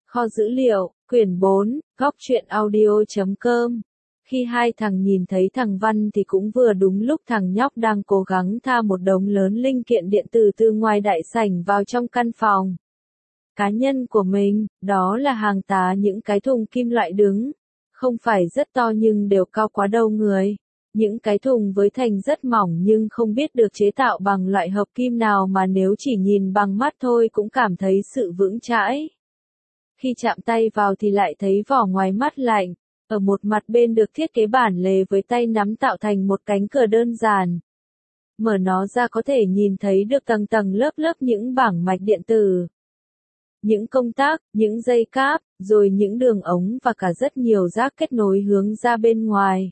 Kho dữ liệu, quyển 4, góc truyện audio.com. Khi hai thằng nhìn thấy thằng Văn thì cũng vừa đúng lúc thằng nhóc đang cố gắng tha một đống lớn linh kiện điện tử từ ngoài đại sảnh vào trong căn phòng cá nhân của mình, đó là hàng tá những cái thùng kim loại đứng. Không phải rất to nhưng đều cao quá đầu người. Những cái thùng với thành rất mỏng nhưng không biết được chế tạo bằng loại hợp kim nào mà nếu chỉ nhìn bằng mắt thôi cũng cảm thấy sự vững chãi. Khi chạm tay vào thì lại thấy vỏ ngoài mát lạnh, ở một mặt bên được thiết kế bản lề với tay nắm tạo thành một cánh cửa đơn giản. Mở nó ra có thể nhìn thấy được tầng tầng lớp lớp những bảng mạch điện tử. Những công tắc, những dây cáp, rồi những đường ống và cả rất nhiều rác kết nối hướng ra bên ngoài.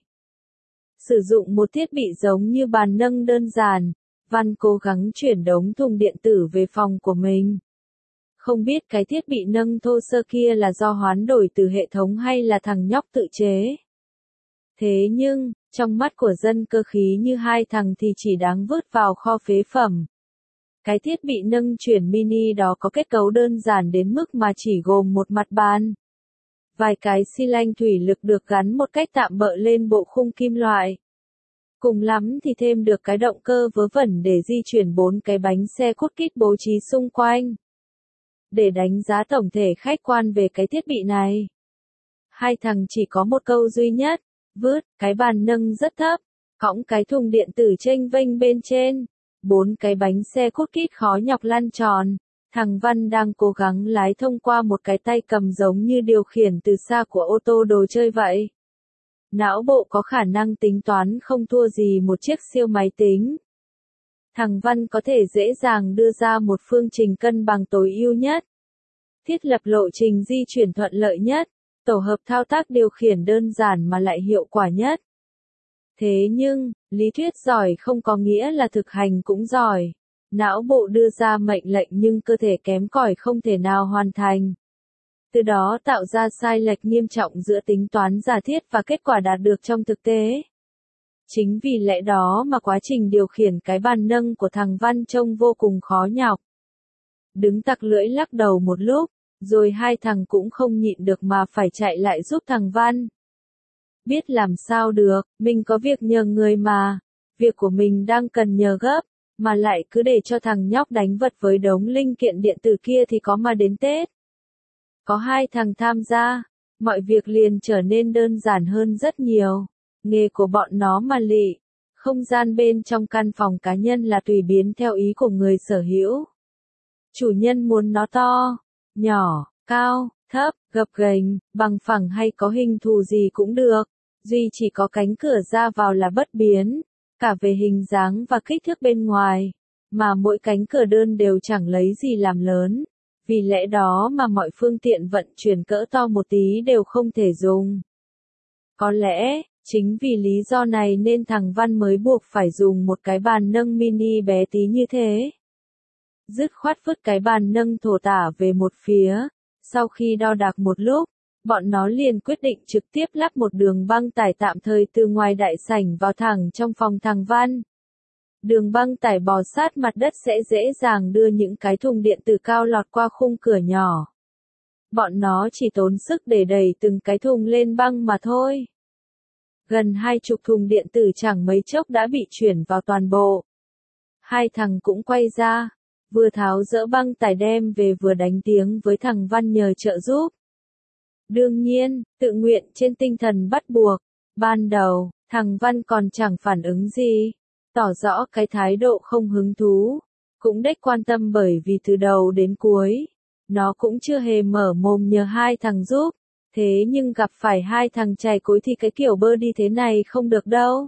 Sử dụng một thiết bị giống như bàn nâng đơn giản, Văn cố gắng chuyển đống thùng điện tử về phòng của mình. Không biết cái thiết bị nâng thô sơ kia là do hoán đổi từ hệ thống hay là thằng nhóc tự chế. Thế nhưng, trong mắt của dân cơ khí như hai thằng thì chỉ đáng vứt vào kho phế phẩm. Cái thiết bị nâng chuyển mini đó có kết cấu đơn giản đến mức mà chỉ gồm một mặt bàn. Vài cái xi lanh thủy lực được gắn một cách tạm bợ lên bộ khung kim loại. Cùng lắm thì thêm được cái động cơ vớ vẩn để di chuyển 4 cái bánh xe cút kít bố trí xung quanh. Để đánh giá tổng thể khách quan về cái thiết bị này, hai thằng chỉ có một câu duy nhất: vứt. Cái bàn nâng rất thấp, cõng cái thùng điện tử chênh vênh bên trên, 4 cái bánh xe cút kít khó nhọc lăn tròn. Thằng Văn đang cố gắng lái thông qua một cái tay cầm giống như điều khiển từ xa của ô tô đồ chơi vậy. Não bộ có khả năng tính toán không thua gì một chiếc siêu máy tính. Thằng Văn có thể dễ dàng đưa ra một phương trình cân bằng tối ưu nhất, thiết lập lộ trình di chuyển thuận lợi nhất, tổ hợp thao tác điều khiển đơn giản mà lại hiệu quả nhất. Thế nhưng, lý thuyết giỏi không có nghĩa là thực hành cũng giỏi. Não bộ đưa ra mệnh lệnh nhưng cơ thể kém cỏi không thể nào hoàn thành. Từ đó tạo ra sai lệch nghiêm trọng giữa tính toán giả thiết và kết quả đạt được trong thực tế. Chính vì lẽ đó mà quá trình điều khiển cái bàn nâng của thằng Văn trông vô cùng khó nhọc. Đứng tặc lưỡi lắc đầu một lúc, rồi hai thằng cũng không nhịn được mà phải chạy lại giúp thằng Văn. Biết làm sao được, mình có việc nhờ người mà. Việc của mình đang cần nhờ gấp, mà lại cứ để cho thằng nhóc đánh vật với đống linh kiện điện tử kia thì có mà đến Tết. Có hai thằng tham gia, mọi việc liền trở nên đơn giản hơn rất nhiều. Nghề của bọn nó mà lị. Không gian bên trong căn phòng cá nhân là tùy biến theo ý của người sở hữu. Chủ nhân muốn nó to, nhỏ, cao, thấp, gập ghềnh, bằng phẳng hay có hình thù gì cũng được. Duy chỉ có cánh cửa ra vào là bất biến, cả về hình dáng và kích thước bên ngoài. Mà mỗi cánh cửa đơn đều chẳng lấy gì làm lớn. Vì lẽ đó mà mọi phương tiện vận chuyển cỡ to một tí đều không thể dùng. Có lẽ, chính vì lý do này nên thằng Văn mới buộc phải dùng một cái bàn nâng mini bé tí như thế. Dứt khoát vứt cái bàn nâng thổ tả về một phía, sau khi đo đạc một lúc, bọn nó liền quyết định trực tiếp lắp một đường băng tải tạm thời từ ngoài đại sảnh vào thẳng trong phòng thằng Văn. Đường băng tải bò sát mặt đất sẽ dễ dàng đưa những cái thùng điện tử cao lọt qua khung cửa nhỏ. Bọn nó chỉ tốn sức để đẩy từng cái thùng lên băng mà thôi. Gần 20 thùng điện tử chẳng mấy chốc đã bị chuyển vào toàn bộ. Hai thằng cũng quay ra, vừa tháo dỡ băng tải đem về vừa đánh tiếng với thằng Văn nhờ trợ giúp. Đương nhiên, tự nguyện trên tinh thần bắt buộc. Ban đầu, thằng Văn còn chẳng phản ứng gì, tỏ rõ cái thái độ không hứng thú, cũng đếch quan tâm bởi vì từ đầu đến cuối, nó cũng chưa hề mở mồm nhờ hai thằng giúp. Thế nhưng gặp phải hai thằng chài cối thì cái kiểu bơ đi thế này không được đâu.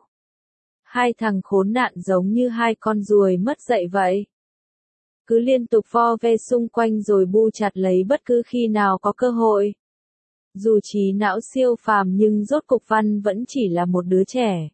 Hai thằng khốn nạn giống như hai con ruồi mất dạy vậy. Cứ liên tục vo ve xung quanh rồi bu chặt lấy bất cứ khi nào có cơ hội. Dù trí não siêu phàm nhưng rốt cục Văn vẫn chỉ là một đứa trẻ.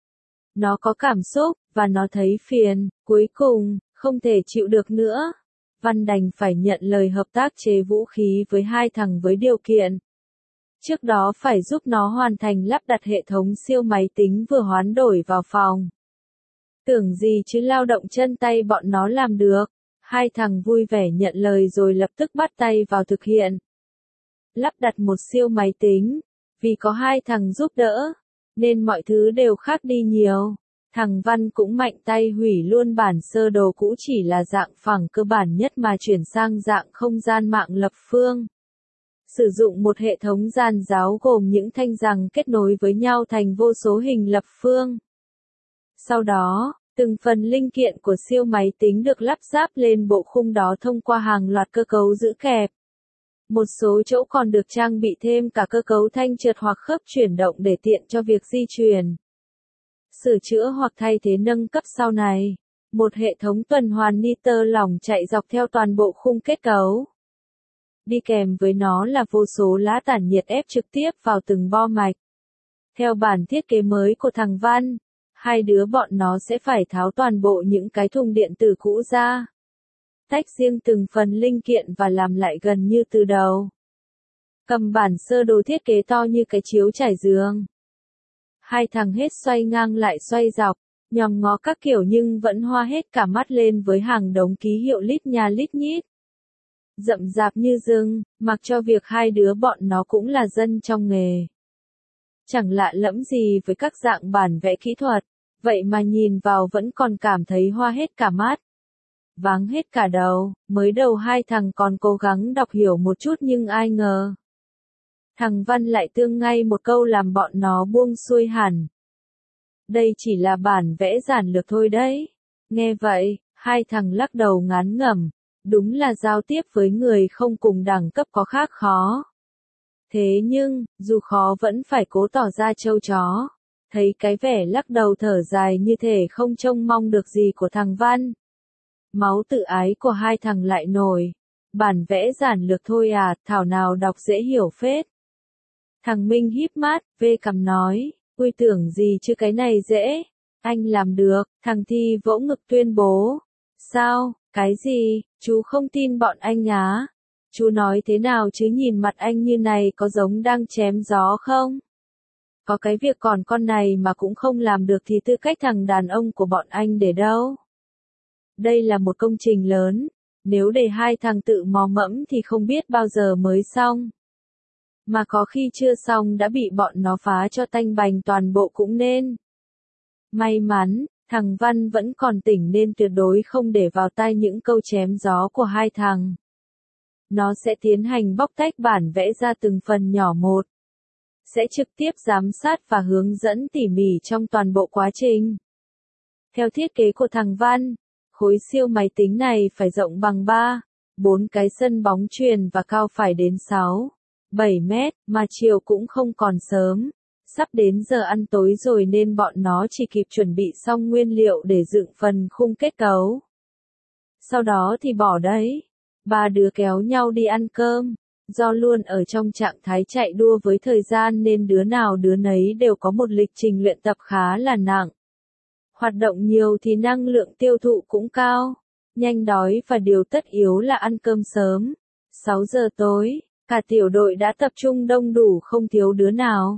Nó có cảm xúc, và nó thấy phiền, cuối cùng, không thể chịu được nữa. Văn đành phải nhận lời hợp tác chế vũ khí với hai thằng với điều kiện. Trước đó phải giúp nó hoàn thành lắp đặt hệ thống siêu máy tính vừa hoán đổi vào phòng. Tưởng gì chứ lao động chân tay bọn nó làm được. Hai thằng vui vẻ nhận lời rồi lập tức bắt tay vào thực hiện. lắp đặt một siêu máy tính. Vì có hai thằng giúp đỡ, nên mọi thứ đều khác đi nhiều. Thằng Văn cũng mạnh tay hủy luôn bản sơ đồ cũ chỉ là dạng phẳng cơ bản nhất mà chuyển sang dạng không gian mạng lập phương. Sử dụng một hệ thống giàn giáo gồm những thanh giằng kết nối với nhau thành vô số hình lập phương. Sau đó, từng phần linh kiện của siêu máy tính được lắp ráp lên bộ khung đó thông qua hàng loạt cơ cấu giữ kẹp. Một số chỗ còn được trang bị thêm cả cơ cấu thanh trượt hoặc khớp chuyển động để tiện cho việc di chuyển, sửa chữa hoặc thay thế nâng cấp sau này. Một hệ thống tuần hoàn nitơ lỏng chạy dọc theo toàn bộ khung kết cấu. Đi kèm với nó là vô số lá tản nhiệt ép trực tiếp vào từng bo mạch. Theo bản thiết kế mới của thằng Văn, hai đứa bọn nó sẽ phải tháo toàn bộ những cái thùng điện tử cũ ra, tách riêng từng phần linh kiện và làm lại gần như từ đầu. Cầm bản sơ đồ thiết kế to như cái chiếu trải giường. Hai thằng hết xoay ngang lại xoay dọc, nhòm ngó các kiểu nhưng vẫn hoa hết cả mắt lên với hàng đống ký hiệu lít nha lít nhít. Rậm rạp như rừng, mặc cho việc hai đứa bọn nó cũng là dân trong nghề. Chẳng lạ lẫm gì với các dạng bản vẽ kỹ thuật, vậy mà nhìn vào vẫn còn cảm thấy hoa hết cả mắt. Váng hết cả đầu, mới đầu hai thằng còn cố gắng đọc hiểu một chút nhưng ai ngờ. Thằng Văn lại tương ngay một câu làm bọn nó buông xuôi hẳn. Đây chỉ là bản vẽ giản lược thôi đấy. Nghe vậy, hai thằng lắc đầu ngán ngẩm, đúng là giao tiếp với người không cùng đẳng cấp có khác khó. Thế nhưng, dù khó vẫn phải cố tỏ ra trâu chó. Thấy cái vẻ lắc đầu thở dài như thể không trông mong được gì của thằng Văn. Máu tự ái của hai thằng lại nổi. Bản vẽ giản lược thôi à, thảo nào đọc dễ hiểu phết. Thằng Minh híp mắt, vê cằm nói, ui tưởng gì chứ cái này dễ. Anh làm được, thằng Thi vỗ ngực tuyên bố. Sao, cái gì, chú không tin bọn anh á? Chú nói thế nào chứ nhìn mặt anh như này có giống đang chém gió không? Có cái việc còn con này mà cũng không làm được thì tư cách thằng đàn ông của bọn anh để đâu? Đây là một công trình lớn, nếu để hai thằng tự mò mẫm thì không biết bao giờ mới xong. Mà có khi chưa xong đã bị bọn nó phá cho tanh bành toàn bộ cũng nên. May mắn, thằng Văn vẫn còn tỉnh nên tuyệt đối không để vào tai những câu chém gió của hai thằng. Nó sẽ tiến hành bóc tách bản vẽ ra từng phần nhỏ một. Sẽ trực tiếp giám sát và hướng dẫn tỉ mỉ trong toàn bộ quá trình. Theo thiết kế của thằng Văn, khối siêu máy tính này phải rộng bằng 3, 4 cái sân bóng chuyền và cao phải đến 6, 7 mét, mà chiều cũng không còn sớm. Sắp đến giờ ăn tối rồi nên bọn nó chỉ kịp chuẩn bị xong nguyên liệu để dựng phần khung kết cấu. Sau đó thì bỏ đấy. Ba đứa kéo nhau đi ăn cơm. Do luôn ở trong trạng thái chạy đua với thời gian nên đứa nào đứa nấy đều có một lịch trình luyện tập khá là nặng. Hoạt động nhiều thì năng lượng tiêu thụ cũng cao. Nhanh đói và điều tất yếu là ăn cơm sớm. 6 giờ tối, cả tiểu đội đã tập trung đông đủ không thiếu đứa nào.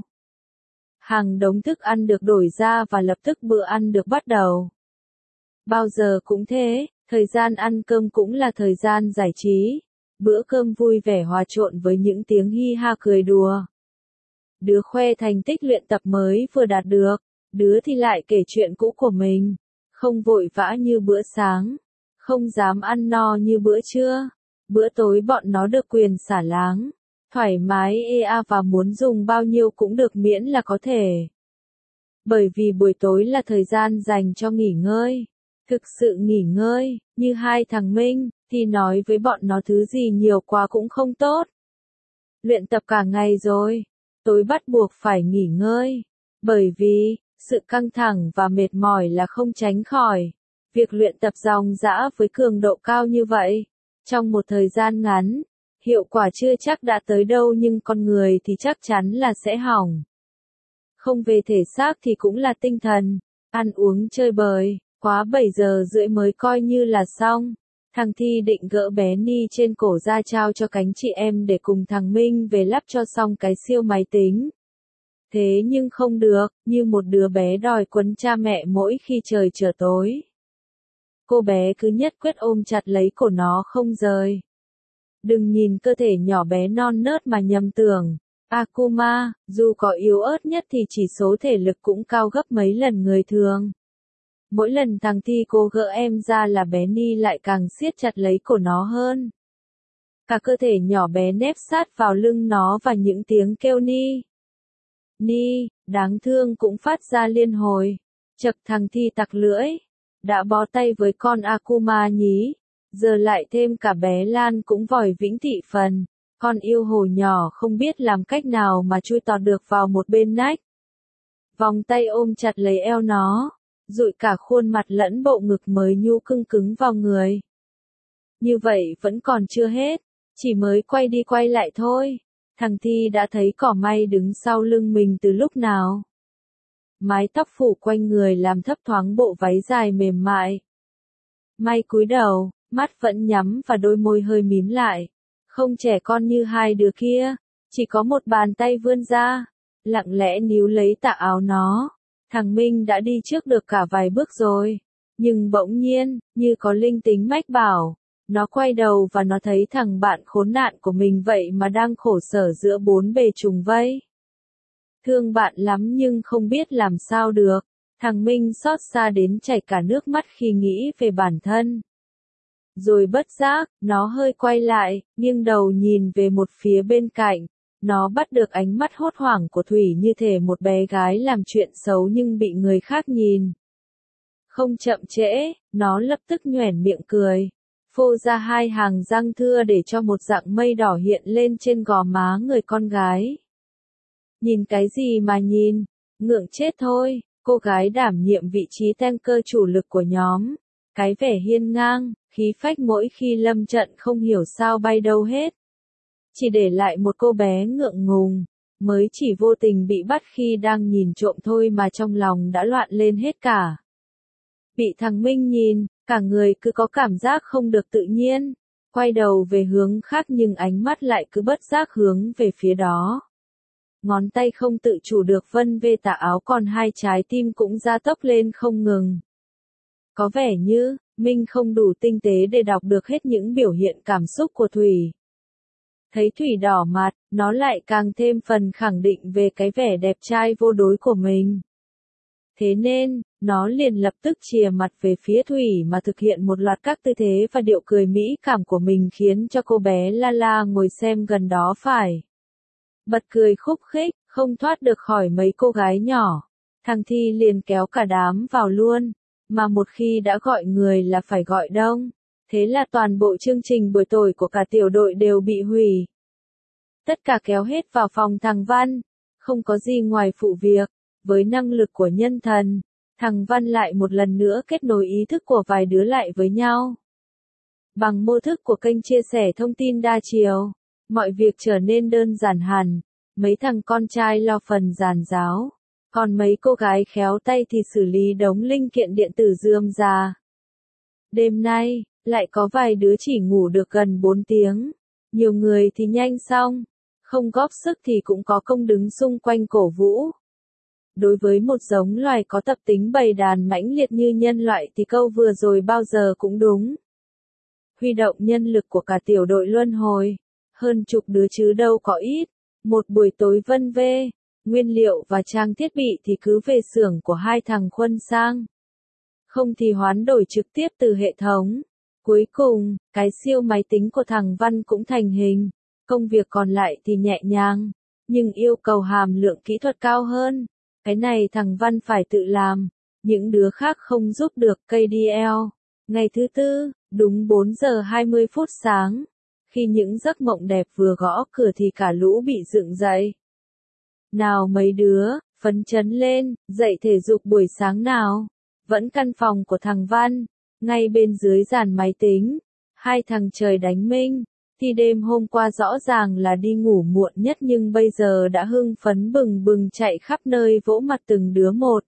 Hàng đống thức ăn được đổi ra và lập tức bữa ăn được bắt đầu. Bao giờ cũng thế, thời gian ăn cơm cũng là thời gian giải trí. Bữa cơm vui vẻ hòa trộn với những tiếng hi ha cười đùa. Đứa khoe thành tích luyện tập mới vừa đạt được, đứa thì lại kể chuyện cũ của mình. Không vội vã như bữa sáng, không dám ăn no như bữa trưa. Bữa tối bọn nó được quyền xả láng, thoải mái và muốn dùng bao nhiêu cũng được miễn là có thể. Bởi vì buổi tối là thời gian dành cho nghỉ ngơi. Thực sự nghỉ ngơi, như hai thằng Minh, thì nói với bọn nó thứ gì nhiều quá cũng không tốt. Luyện tập cả ngày rồi, tối bắt buộc phải nghỉ ngơi. Bởi vì, sự căng thẳng và mệt mỏi là không tránh khỏi. Việc luyện tập dòng dã với cường độ cao như vậy, trong một thời gian ngắn, hiệu quả chưa chắc đã tới đâu nhưng con người thì chắc chắn là sẽ hỏng. Không về thể xác thì cũng là tinh thần, ăn uống chơi bời, quá 7 giờ rưỡi mới coi như là xong. Thằng Thi định gỡ bé Ni trên cổ ra trao cho cánh chị em để cùng thằng Minh về lắp cho xong cái siêu máy tính. Thế nhưng không được, như một đứa bé đòi quấn cha mẹ mỗi khi trời trở tối. Cô bé cứ nhất quyết ôm chặt lấy cổ nó không rời. Đừng nhìn cơ thể nhỏ bé non nớt mà nhầm tưởng. Akuma, dù có yếu ớt nhất thì chỉ số thể lực cũng cao gấp mấy lần người thường. Mỗi lần thằng Thi cố gỡ em ra là bé Ni lại càng siết chặt lấy cổ nó hơn. Cả cơ thể nhỏ bé nép sát vào lưng nó và những tiếng kêu Ni. Ni, đáng thương cũng phát ra liên hồi. Chậc thằng Thi tặc lưỡi. Đã bó tay với con Akuma nhí. Giờ lại thêm cả bé Lan cũng vòi vĩnh thị phần. Con yêu hồ nhỏ không biết làm cách nào mà chui tọt được vào một bên nách. Vòng tay ôm chặt lấy eo nó. Dụi cả khuôn mặt lẫn bộ ngực mới nhu cưng cứng vào người. Như vậy vẫn còn chưa hết. Chỉ mới quay đi quay lại thôi. Thằng Thi đã thấy cỏ may đứng sau lưng mình từ lúc nào. Mái tóc phủ quanh người làm thấp thoáng bộ váy dài mềm mại. May cúi đầu, mắt vẫn nhắm và đôi môi hơi mím lại. Không trẻ con như hai đứa kia, chỉ có một bàn tay vươn ra, lặng lẽ níu lấy tà áo nó. Thằng Minh đã đi trước được cả vài bước rồi, nhưng bỗng nhiên, như có linh tính mách bảo, nó quay đầu và nó thấy thằng bạn khốn nạn của mình vậy mà đang khổ sở giữa bốn bề trùng vây. Thương bạn lắm nhưng không biết làm sao được, thằng Minh xót xa đến chảy cả nước mắt khi nghĩ về bản thân. Rồi bất giác, nó hơi quay lại, nghiêng đầu nhìn về một phía bên cạnh. Nó bắt được ánh mắt hốt hoảng của Thủy như thể một bé gái làm chuyện xấu nhưng bị người khác nhìn. Không chậm trễ, nó lập tức nhoẻn miệng cười. Phô ra hai hàng răng thưa để cho một dạng mây đỏ hiện lên trên gò má người con gái. Nhìn cái gì mà nhìn, ngượng chết thôi, cô gái đảm nhiệm vị trí tanker chủ lực của nhóm. Cái vẻ hiên ngang, khí phách mỗi khi lâm trận không hiểu sao bay đâu hết. Chỉ để lại một cô bé ngượng ngùng, mới chỉ vô tình bị bắt khi đang nhìn trộm thôi mà trong lòng đã loạn lên hết cả. Bị thằng Minh nhìn, cả người cứ có cảm giác không được tự nhiên, quay đầu về hướng khác nhưng ánh mắt lại cứ bất giác hướng về phía đó. Ngón tay không tự chủ được vân về tà áo còn hai trái tim cũng gia tốc lên không ngừng. Có vẻ như, Minh không đủ tinh tế để đọc được hết những biểu hiện cảm xúc của Thủy. Thấy Thủy đỏ mặt, nó lại càng thêm phần khẳng định về cái vẻ đẹp trai vô đối của mình. Thế nên, nó liền lập tức chìa mặt về phía Thủy mà thực hiện một loạt các tư thế và điệu cười mỹ cảm của mình khiến cho cô bé Lala ngồi xem gần đó phải bật cười khúc khích, không thoát được khỏi mấy cô gái nhỏ. Thằng Thi liền kéo cả đám vào luôn, mà một khi đã gọi người là phải gọi đông. Thế là toàn bộ chương trình buổi tối của cả tiểu đội đều bị hủy. Tất cả kéo hết vào phòng thằng Văn. Không có gì ngoài phụ việc. Với năng lực của nhân thần, thằng Văn lại một lần nữa kết nối ý thức của vài đứa lại với nhau. Bằng mô thức của kênh chia sẻ thông tin đa chiều, mọi việc trở nên đơn giản hẳn. Mấy thằng con trai lo phần giàn giáo, còn mấy cô gái khéo tay thì xử lý đống linh kiện điện tử rườm rà. Đêm nay, lại có vài đứa chỉ ngủ được gần 4 tiếng. Nhiều người thì nhanh xong, không góp sức thì cũng có công đứng xung quanh cổ vũ. Đối với một giống loài có tập tính bầy đàn mãnh liệt như nhân loại thì câu vừa rồi bao giờ cũng đúng. Huy động nhân lực của cả tiểu đội luân hồi, hơn chục đứa chứ đâu có ít. Một buổi tối vân vê, nguyên liệu và trang thiết bị thì cứ về xưởng của hai thằng Khuân sang. Không thì hoán đổi trực tiếp từ hệ thống. Cuối cùng, cái siêu máy tính của thằng Văn cũng thành hình. Công việc còn lại thì nhẹ nhàng, nhưng yêu cầu hàm lượng kỹ thuật cao hơn. Cái này thằng Văn phải tự làm, những đứa khác không giúp được KDL. Ngày thứ tư, đúng 4 giờ 20 phút sáng. Khi những giấc mộng đẹp vừa gõ cửa thì cả lũ bị dựng dậy. Nào mấy đứa, phấn chấn lên, dậy thể dục buổi sáng nào. Vẫn căn phòng của thằng Văn, ngay bên dưới dàn máy tính. Hai thằng trời đánh minh, thì đêm hôm qua rõ ràng là đi ngủ muộn nhất nhưng bây giờ đã hưng phấn bừng bừng chạy khắp nơi vỗ mặt từng đứa một.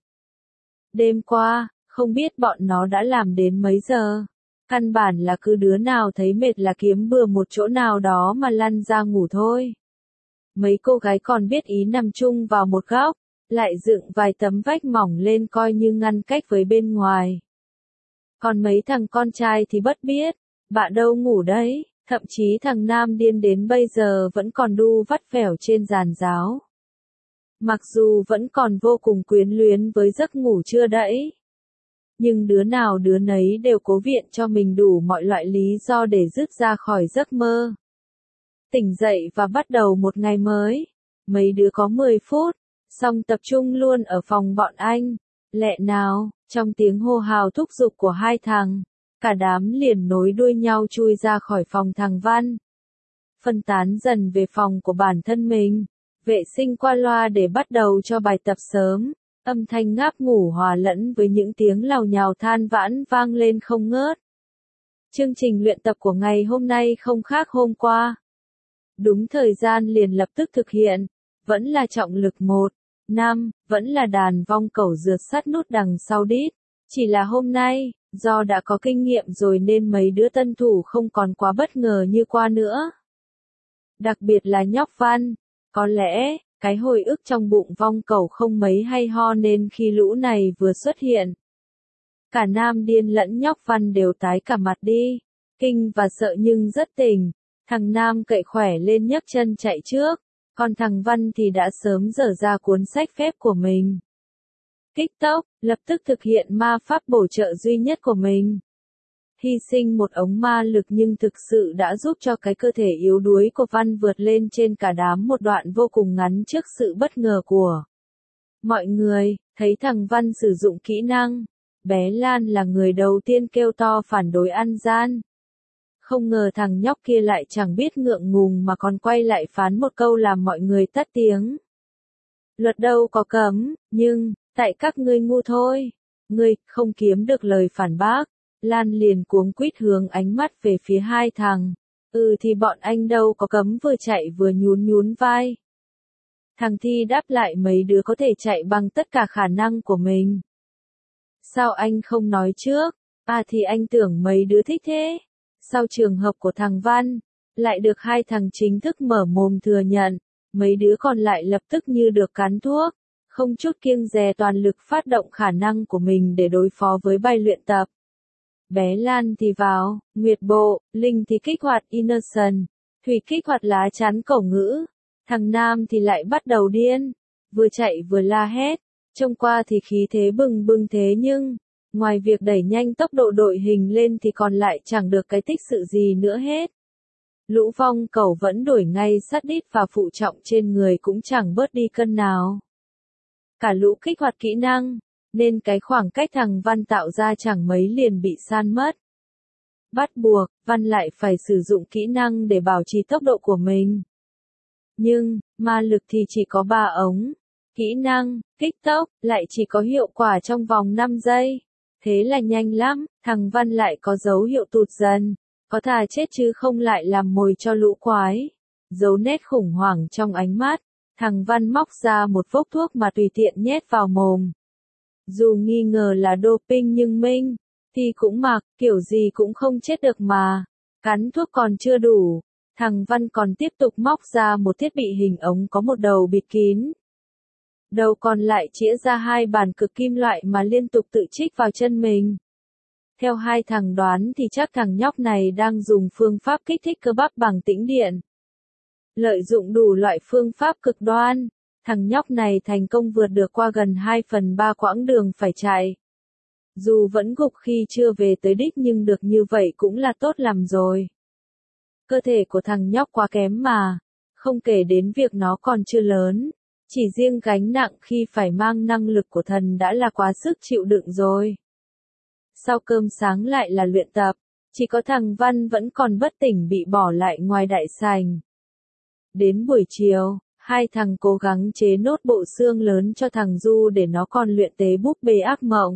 Đêm qua, không biết bọn nó đã làm đến mấy giờ. Căn bản là cứ đứa nào thấy mệt là kiếm bừa một chỗ nào đó mà lăn ra ngủ thôi. Mấy cô gái còn biết ý nằm chung vào một góc, lại dựng vài tấm vách mỏng lên coi như ngăn cách với bên ngoài. Còn mấy thằng con trai thì bất biết, bạn đâu ngủ đấy, Thậm chí thằng Nam điên đến bây giờ vẫn còn đu vắt vẻo trên giàn giáo. Mặc dù vẫn còn vô cùng quyến luyến với giấc ngủ trưa đẫy. Nhưng đứa nào đứa nấy đều cố viện cho mình đủ mọi loại lý do để dứt ra khỏi giấc mơ. Tỉnh dậy và bắt đầu một ngày mới. Mấy đứa có 10 phút, xong tập trung luôn ở phòng bọn anh. Lẹ nào, trong tiếng hô hào thúc giục của hai thằng, cả đám liền nối đuôi nhau chui ra khỏi phòng thằng Văn. Phân tán dần về phòng của bản thân mình, vệ sinh qua loa để bắt đầu cho bài tập sớm. Âm thanh ngáp ngủ hòa lẫn với những tiếng lào nhào than vãn vang lên không ngớt. Chương trình luyện tập của ngày hôm nay không khác hôm qua. Đúng thời gian liền lập tức thực hiện, vẫn là trọng lực 1, 5, vẫn là đàn vong cẩu rượt sắt nút đằng sau đít. Chỉ là hôm nay, do đã có kinh nghiệm rồi nên mấy đứa tân thủ không còn quá bất ngờ như qua nữa. Đặc biệt là nhóc Văn, có lẽ, cái hồi ức trong bụng vong cẩu không mấy hay ho nên khi lũ này vừa xuất hiện. Cả Nam điên lẫn nhóc Văn đều tái cả mặt đi, kinh và sợ nhưng rất tỉnh. Thằng Nam cậy khỏe lên nhấc chân chạy trước, còn thằng Văn thì đã sớm dở ra cuốn sách phép của mình. Kích tốc, lập tức thực hiện ma pháp bổ trợ duy nhất của mình. Hy sinh một ống ma lực nhưng thực sự đã giúp cho cái cơ thể yếu đuối của Văn vượt lên trên cả đám một đoạn vô cùng ngắn trước sự bất ngờ của mọi người. Thấy thằng Văn sử dụng kỹ năng, bé Lan là người đầu tiên kêu to phản đối ăn gian. Không ngờ thằng nhóc kia lại chẳng biết ngượng ngùng mà còn quay lại phán một câu làm mọi người tắt tiếng. Luật đâu có cấm, nhưng, tại các ngươi ngu thôi. Ngươi, không kiếm được lời phản bác. Lan liền cuống quýt hướng ánh mắt về phía hai thằng. Thì bọn anh đâu có cấm, vừa chạy vừa nhún nhún vai. Thằng Thi đáp lại mấy đứa có thể chạy bằng tất cả khả năng của mình. Sao anh không nói trước? Thì anh tưởng mấy đứa thích thế. Sau trường hợp của thằng Văn, lại được hai thằng chính thức mở mồm thừa nhận, mấy đứa còn lại lập tức như được cắn thuốc, không chút kiêng dè toàn lực phát động khả năng của mình để đối phó với bài luyện tập. Bé Lan thì vào, Nguyệt Bộ, Linh thì kích hoạt Innocent, Thủy kích hoạt lá chắn cổ ngữ, thằng Nam thì lại bắt đầu điên, vừa chạy vừa la hét, trông qua thì khí thế bừng bừng thế nhưng, ngoài việc đẩy nhanh tốc độ đội hình lên thì còn lại chẳng được cái tích sự gì nữa hết. Lũ vong cẩu vẫn đuổi ngay sát đít và phụ trọng trên người cũng chẳng bớt đi cân nào. Cả lũ kích hoạt kỹ năng, nên cái khoảng cách thằng Văn tạo ra chẳng mấy liền bị san mất. Bắt buộc, Văn lại phải sử dụng kỹ năng để bảo trì tốc độ của mình. Nhưng, ma lực thì chỉ có 3 ống. Kỹ năng, kích tốc, lại chỉ có hiệu quả trong vòng 5 giây. Thế là nhanh lắm, thằng Văn lại có dấu hiệu tụt dần. Có thà chết chứ không lại làm mồi cho lũ quái. Dấu nét khủng hoảng trong ánh mắt, thằng Văn móc ra một vốc thuốc mà tùy tiện nhét vào mồm. Dù nghi ngờ là doping nhưng Minh, thì cũng mặc, kiểu gì cũng không chết được mà. Cắn thuốc còn chưa đủ, thằng Văn còn tiếp tục móc ra một thiết bị hình ống có một đầu bịt kín. Đầu còn lại chĩa ra 2 bàn cực kim loại mà liên tục tự trích vào chân mình. Theo hai thằng đoán thì chắc thằng nhóc này đang dùng phương pháp kích thích cơ bắp bằng tĩnh điện. Lợi dụng đủ loại phương pháp cực đoan, thằng nhóc này thành công vượt được qua gần 2/3 quãng đường phải chạy. Dù vẫn gục khi chưa về tới đích nhưng được như vậy cũng là tốt lắm rồi. Cơ thể của thằng nhóc quá kém mà, không kể đến việc nó còn chưa lớn. Chỉ riêng gánh nặng khi phải mang năng lực của thần đã là quá sức chịu đựng rồi. Sau cơm sáng lại là luyện tập, chỉ có thằng Văn vẫn còn bất tỉnh bị bỏ lại ngoài đại sảnh. Đến buổi chiều, hai thằng cố gắng chế nốt bộ xương lớn cho thằng Du để nó còn luyện tế búp bê ác mộng.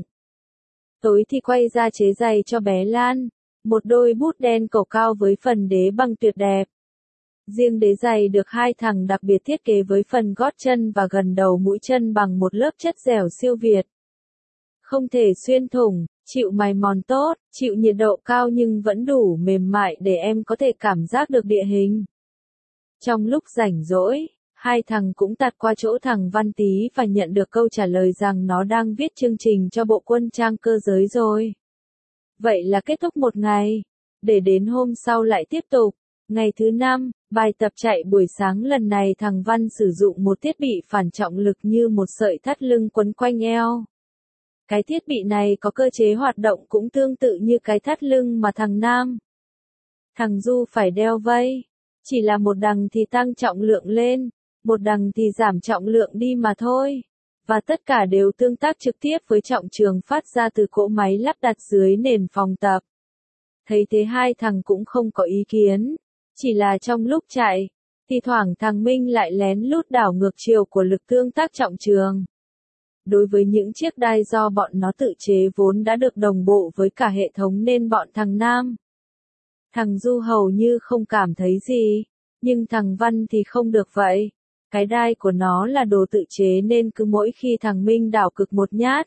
Tối thì quay ra chế giày cho bé Lan, một đôi bút đen cổ cao với phần đế bằng tuyệt đẹp. Riêng đế giày được hai thằng đặc biệt thiết kế với phần gót chân và gần đầu mũi chân bằng một lớp chất dẻo siêu việt. Không thể xuyên thủng, chịu mài mòn tốt, chịu nhiệt độ cao nhưng vẫn đủ mềm mại để em có thể cảm giác được địa hình. Trong lúc rảnh rỗi, hai thằng cũng tạt qua chỗ thằng Văn Tý và nhận được câu trả lời rằng nó đang viết chương trình cho bộ quân trang cơ giới rồi. Vậy là kết thúc một ngày, để đến hôm sau lại tiếp tục. Ngày thứ 5, bài tập chạy buổi sáng lần này thằng Văn sử dụng một thiết bị phản trọng lực như một sợi thắt lưng quấn quanh eo. Cái thiết bị này có cơ chế hoạt động cũng tương tự như cái thắt lưng mà thằng Nam. Thằng Du phải đeo vây. Chỉ là một đằng thì tăng trọng lượng lên, một đằng thì giảm trọng lượng đi mà thôi. Và tất cả đều tương tác trực tiếp với trọng trường phát ra từ cỗ máy lắp đặt dưới nền phòng tập. Thấy thế hai thằng cũng không có ý kiến. Chỉ là trong lúc chạy, thì thoảng thằng Minh lại lén lút đảo ngược chiều của lực tương tác trọng trường. Đối với những chiếc đai do bọn nó tự chế vốn đã được đồng bộ với cả hệ thống nên bọn thằng Nam. Thằng Du hầu như không cảm thấy gì, nhưng thằng Văn thì không được vậy. Cái đai của nó là đồ tự chế nên cứ mỗi khi thằng Minh đảo cực một nhát,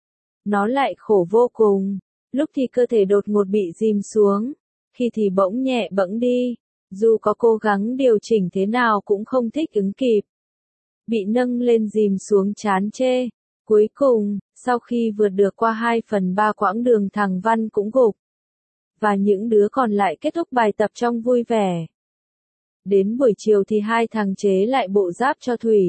nó lại khổ vô cùng. Lúc thì cơ thể đột ngột bị dìm xuống, khi thì bỗng nhẹ bẫng đi, dù có cố gắng điều chỉnh thế nào cũng không thích ứng kịp. Bị nâng lên dìm xuống chán chê. Cuối cùng, sau khi vượt được qua 2/3 quãng đường thằng Văn cũng gục. Và những đứa còn lại kết thúc bài tập trong vui vẻ. Đến buổi chiều thì hai thằng chế lại bộ giáp cho Thủy.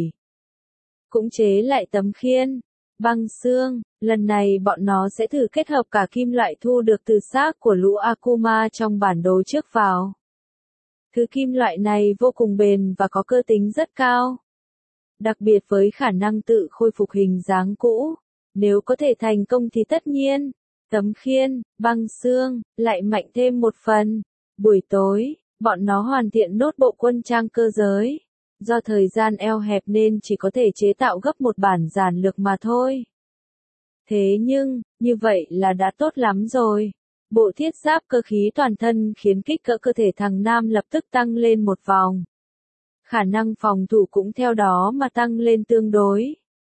Cũng chế lại tấm khiên, băng xương, lần này bọn nó sẽ thử kết hợp cả kim loại thu được từ xác của lũ Akuma trong bản đồ trước vào. Thứ kim loại này vô cùng bền và có cơ tính rất cao. Đặc biệt với khả năng tự khôi phục hình dáng cũ. Nếu có thể thành công thì tất nhiên, tấm khiên, băng xương, lại mạnh thêm một phần. Buổi tối, bọn nó hoàn thiện nốt bộ quân trang cơ giới. Do thời gian eo hẹp nên chỉ có thể chế tạo gấp một bản giản lược mà thôi. Thế nhưng, như vậy là đã tốt lắm rồi. Bộ thiết giáp cơ khí toàn thân khiến kích cỡ cơ thể thằng Nam lập tức tăng lên một vòng. Khả năng phòng thủ cũng theo đó mà tăng lên tương đối.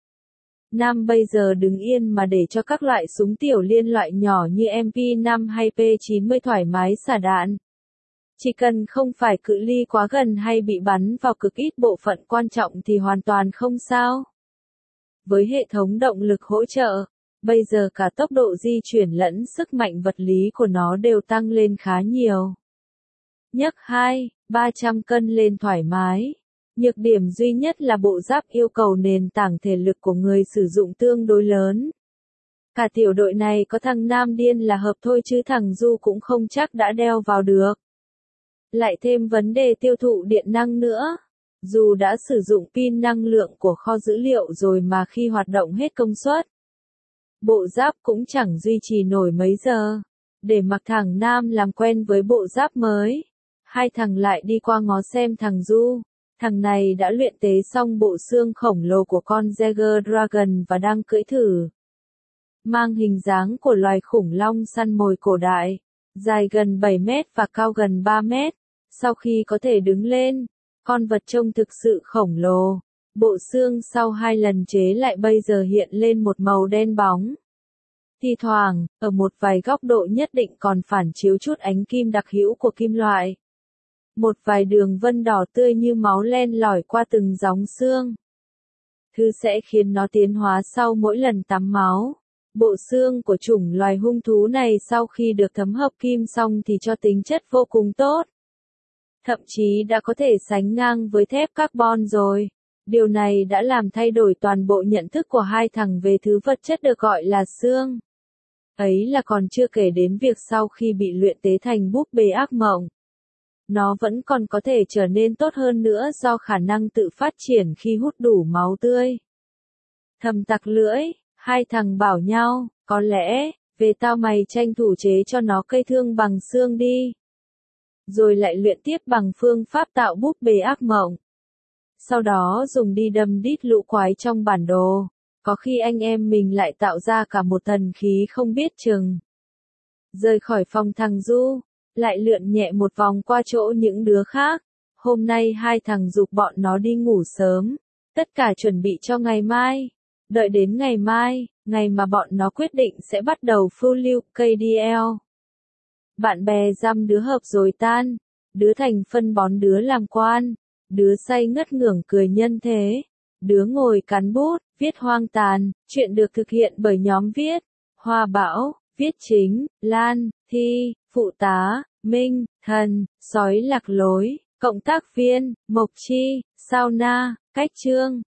Nam bây giờ đứng yên mà để cho các loại súng tiểu liên loại nhỏ như MP5 hay P90 thoải mái xả đạn. Chỉ cần không phải cự ly quá gần hay bị bắn vào cực ít bộ phận quan trọng thì hoàn toàn không sao. Với hệ thống động lực hỗ trợ, bây giờ cả tốc độ di chuyển lẫn sức mạnh vật lý của nó đều tăng lên khá nhiều. Nhấc 200-300 cân lên thoải mái. Nhược điểm duy nhất là bộ giáp yêu cầu nền tảng thể lực của người sử dụng tương đối lớn. Cả tiểu đội này có thằng Nam điên là hợp thôi chứ thằng Du cũng không chắc đã đeo vào được. Lại thêm vấn đề tiêu thụ điện năng nữa. Dù đã sử dụng pin năng lượng của kho dữ liệu rồi mà khi hoạt động hết công suất, bộ giáp cũng chẳng duy trì nổi mấy giờ. Để mặc thằng Nam làm quen với bộ giáp mới, hai thằng lại đi qua ngó xem thằng Du. Thằng này đã luyện tế xong bộ xương khổng lồ của con Jaeger Dragon và đang cưỡi thử. Mang hình dáng của loài khủng long săn mồi cổ đại, dài gần 7 mét và cao gần 3 mét. Sau khi có thể đứng lên, con vật trông thực sự khổng lồ. Bộ xương sau 2 lần chế lại bây giờ hiện lên một màu đen bóng. Thi thoảng, ở một vài góc độ nhất định còn phản chiếu chút ánh kim đặc hữu của kim loại. Một vài đường vân đỏ tươi như máu len lỏi qua từng gióng xương. Thứ sẽ khiến nó tiến hóa sau mỗi lần tắm máu. Bộ xương của chủng loài hung thú này sau khi được thấm hợp kim xong thì cho tính chất vô cùng tốt. Thậm chí đã có thể sánh ngang với thép carbon rồi. Điều này đã làm thay đổi toàn bộ nhận thức của hai thằng về thứ vật chất được gọi là xương. Ấy là còn chưa kể đến việc sau khi bị luyện tế thành búp bê ác mộng, nó vẫn còn có thể trở nên tốt hơn nữa do khả năng tự phát triển khi hút đủ máu tươi. Thầm tặc lưỡi, hai thằng bảo nhau, có lẽ, về tao mày tranh thủ chế cho nó cây thương bằng xương đi. Rồi lại luyện tiếp bằng phương pháp tạo búp bê ác mộng. Sau đó dùng đi đâm đít lũ quái trong bản đồ. Có khi anh em mình lại tạo ra cả một thần khí không biết chừng. Rời khỏi phòng thằng Du, lại lượn nhẹ một vòng qua chỗ những đứa khác. Hôm nay hai thằng giục bọn nó đi ngủ sớm. Tất cả chuẩn bị cho ngày mai. Đợi đến ngày mai, ngày mà bọn nó quyết định sẽ bắt đầu phiêu lưu KDL. Bạn bè dăm đứa hợp rồi tan. Đứa thành phân bón đứa làm quan. Đứa say ngất ngưởng cười nhân thế. Đứa ngồi cắn bút, viết hoang tàn. Chuyện được thực hiện bởi nhóm viết Hoa Bão, Viết chính, Lan, Thi, phụ tá, Minh, Thần, sói lạc lối, cộng tác viên, Mộc Chi, Sao Na, cách chương.